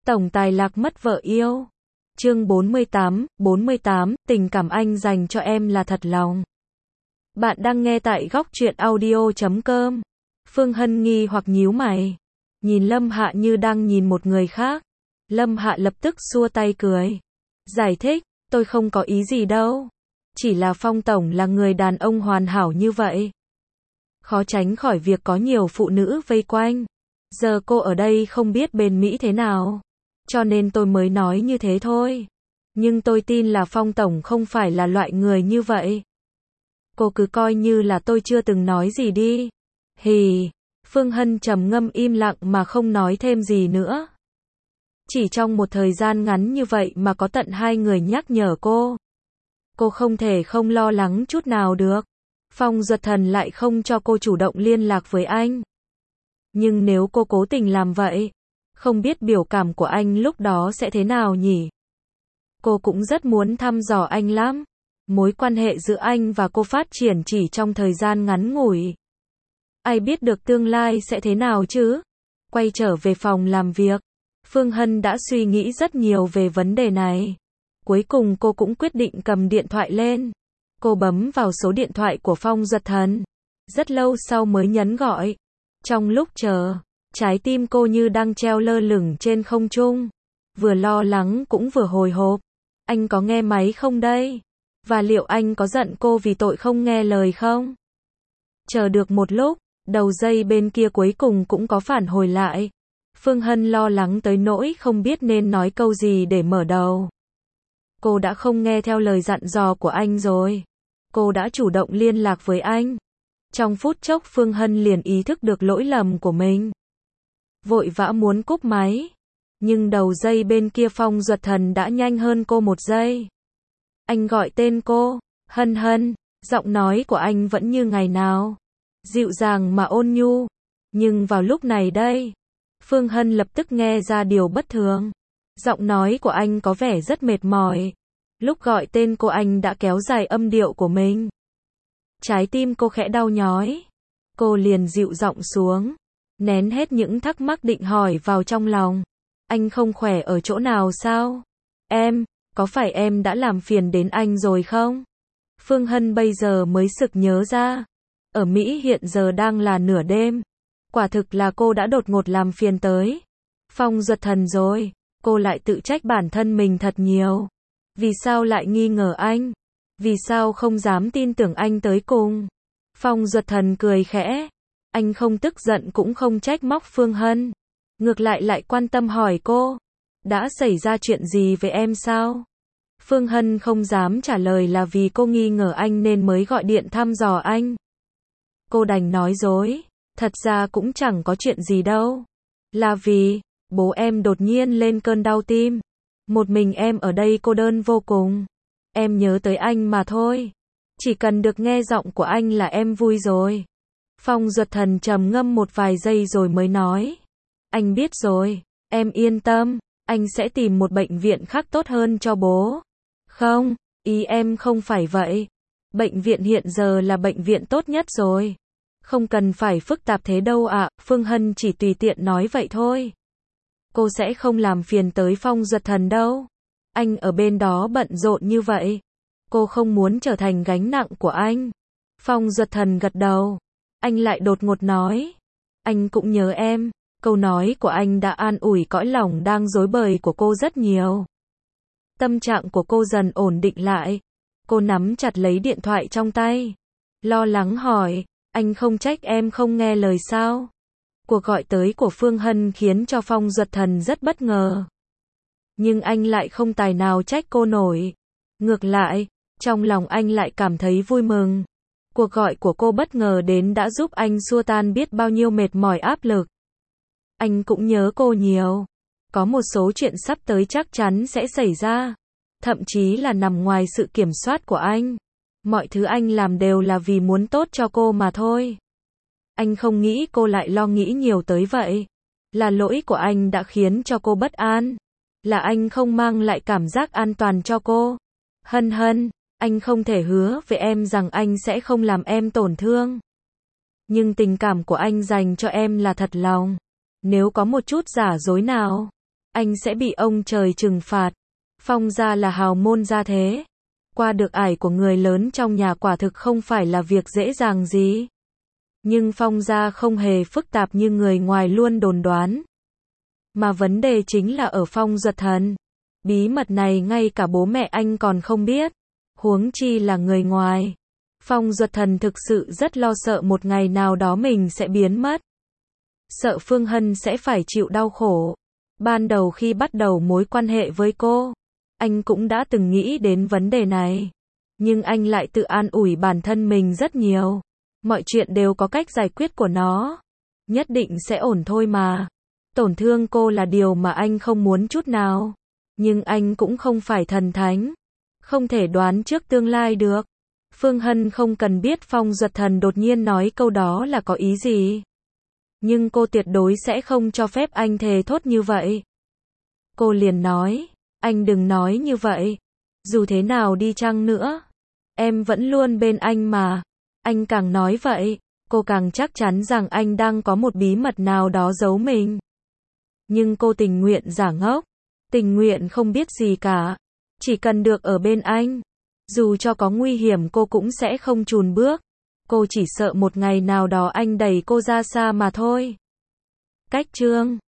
Tổng tài lạc mất vợ yêu. Chương 48, tình cảm anh dành cho em là thật lòng. Bạn đang nghe tại góc truyện audio.com. Phương Hân nghi hoặc nhíu mày, nhìn Lâm Hạ như đang nhìn một người khác. Lâm Hạ lập tức xua tay cười, giải thích, tôi không có ý gì đâu. Chỉ là Phong Tổng là người đàn ông hoàn hảo như vậy, khó tránh khỏi việc có nhiều phụ nữ vây quanh. Giờ cô ở đây không biết bên Mỹ thế nào, cho nên tôi mới nói như thế thôi. Nhưng tôi tin là Phong Tổng không phải là loại người như vậy. Cô cứ coi như là tôi chưa từng nói gì đi. Hì, Phương Hân trầm ngâm im lặng mà không nói thêm gì nữa. Chỉ trong một thời gian ngắn như vậy mà có tận 2 người nhắc nhở cô. Cô không thể không lo lắng chút nào được. Phong Duật Thần lại không cho cô chủ động liên lạc với anh. Nhưng nếu cô cố tình làm vậy, không biết biểu cảm của anh lúc đó sẽ thế nào nhỉ? Cô cũng rất muốn thăm dò anh lắm. Mối quan hệ giữa anh và cô phát triển chỉ trong thời gian ngắn ngủi. Ai biết được tương lai sẽ thế nào chứ? Quay trở về phòng làm việc, Phương Hân đã suy nghĩ rất nhiều về vấn đề này. Cuối cùng cô cũng quyết định cầm điện thoại lên. Cô bấm vào số điện thoại của Phong Duật Thần. Rất lâu sau mới nhấn gọi. Trong lúc chờ, trái tim cô như đang treo lơ lửng trên không trung. Vừa lo lắng cũng vừa hồi hộp. Anh có nghe máy không đây? Và liệu anh có giận cô vì tội không nghe lời không? Chờ được một lúc, đầu dây bên kia cuối cùng cũng có phản hồi lại. Phương Hân lo lắng tới nỗi không biết nên nói câu gì để mở đầu. Cô đã không nghe theo lời dặn dò của anh rồi. Cô đã chủ động liên lạc với anh. Trong phút chốc Phương Hân liền ý thức được lỗi lầm của mình. Vội vã muốn cúp máy. Nhưng đầu dây bên kia Phong Duật Thần đã nhanh hơn cô một giây. Anh gọi tên cô, Hân Hân, giọng nói của anh vẫn như ngày nào. Dịu dàng mà ôn nhu. Nhưng vào lúc này đây, Phương Hân lập tức nghe ra điều bất thường. Giọng nói của anh có vẻ rất mệt mỏi. Lúc gọi tên cô anh đã kéo dài âm điệu của mình. Trái tim cô khẽ đau nhói. Cô liền dịu giọng xuống, nén hết những thắc mắc định hỏi vào trong lòng. Anh không khỏe ở chỗ nào sao? Em, có phải em đã làm phiền đến anh rồi không? Phương Hân bây giờ mới sực nhớ ra. Ở Mỹ hiện giờ đang là nửa đêm. Quả thực là cô đã đột ngột làm phiền tới Phong Duật Thần rồi. Cô lại tự trách bản thân mình thật nhiều. Vì sao lại nghi ngờ anh? Vì sao không dám tin tưởng anh tới cùng? Phong Duật Thần cười khẽ. Anh không tức giận cũng không trách móc Phương Hân. Ngược lại quan tâm hỏi cô. Đã xảy ra chuyện gì với em sao? Phương Hân không dám trả lời là vì cô nghi ngờ anh nên mới gọi điện thăm dò anh. Cô đành nói dối. Thật ra cũng chẳng có chuyện gì đâu. Là vì bố em đột nhiên lên cơn đau tim. Một mình em ở đây cô đơn vô cùng. Em nhớ tới anh mà thôi. Chỉ cần được nghe giọng của anh là em vui rồi. Phong Duật Thần trầm ngâm một vài giây rồi mới nói. Anh biết rồi, em yên tâm, anh sẽ tìm một bệnh viện khác tốt hơn cho bố. Không, ý em không phải vậy. Bệnh viện hiện giờ là bệnh viện tốt nhất rồi. Không cần phải phức tạp thế đâu ạ. Phương Hân chỉ tùy tiện nói vậy thôi. Cô sẽ không làm phiền tới Phong Duật Thần đâu. Anh ở bên đó bận rộn như vậy. Cô không muốn trở thành gánh nặng của anh. Phong Duật Thần gật đầu. Anh lại đột ngột nói. Anh cũng nhớ em. Câu nói của anh đã an ủi cõi lòng đang rối bời của cô rất nhiều. Tâm trạng của cô dần ổn định lại. Cô nắm chặt lấy điện thoại trong tay. Lo lắng hỏi. Anh không trách em không nghe lời sao? Cuộc gọi tới của Phương Hân khiến cho Phong Duật Thần rất bất ngờ. Nhưng anh lại không tài nào trách cô nổi. Ngược lại, trong lòng anh lại cảm thấy vui mừng. Cuộc gọi của cô bất ngờ đến đã giúp anh xua tan biết bao nhiêu mệt mỏi áp lực. Anh cũng nhớ cô nhiều. Có một số chuyện sắp tới chắc chắn sẽ xảy ra. Thậm chí là nằm ngoài sự kiểm soát của anh. Mọi thứ anh làm đều là vì muốn tốt cho cô mà thôi. Anh không nghĩ cô lại lo nghĩ nhiều tới vậy. Là lỗi của anh đã khiến cho cô bất an. Là anh không mang lại cảm giác an toàn cho cô. Hân Hân, anh không thể hứa với em rằng anh sẽ không làm em tổn thương. Nhưng tình cảm của anh dành cho em là thật lòng. Nếu có một chút giả dối nào, anh sẽ bị ông trời trừng phạt. Phong gia là hào môn gia thế. Qua được ải của người lớn trong nhà quả thực không phải là việc dễ dàng gì. Nhưng Phong gia không hề phức tạp như người ngoài luôn đồn đoán. Mà vấn đề chính là ở Phong Duật Thần. Bí mật này ngay cả bố mẹ anh còn không biết. Huống chi là người ngoài. Phong Duật Thần thực sự rất lo sợ một ngày nào đó mình sẽ biến mất. Sợ Phương Hân sẽ phải chịu đau khổ. Ban đầu khi bắt đầu mối quan hệ với cô, anh cũng đã từng nghĩ đến vấn đề này. Nhưng anh lại tự an ủi bản thân mình rất nhiều. Mọi chuyện đều có cách giải quyết của nó. Nhất định sẽ ổn thôi mà. Tổn thương cô là điều mà anh không muốn chút nào. Nhưng anh cũng không phải thần thánh. Không thể đoán trước tương lai được. Phương Hân không cần biết Phong Duật Thần đột nhiên nói câu đó là có ý gì. Nhưng cô tuyệt đối sẽ không cho phép anh thề thốt như vậy. Cô liền nói, anh đừng nói như vậy. Dù thế nào đi chăng nữa, em vẫn luôn bên anh mà. Anh càng nói vậy, cô càng chắc chắn rằng anh đang có một bí mật nào đó giấu mình. Nhưng cô tình nguyện giả ngốc, tình nguyện không biết gì cả. Chỉ cần được ở bên anh. Dù cho có nguy hiểm cô cũng sẽ không chùn bước. Cô chỉ sợ một ngày nào đó anh đẩy cô ra xa mà thôi. Cách chương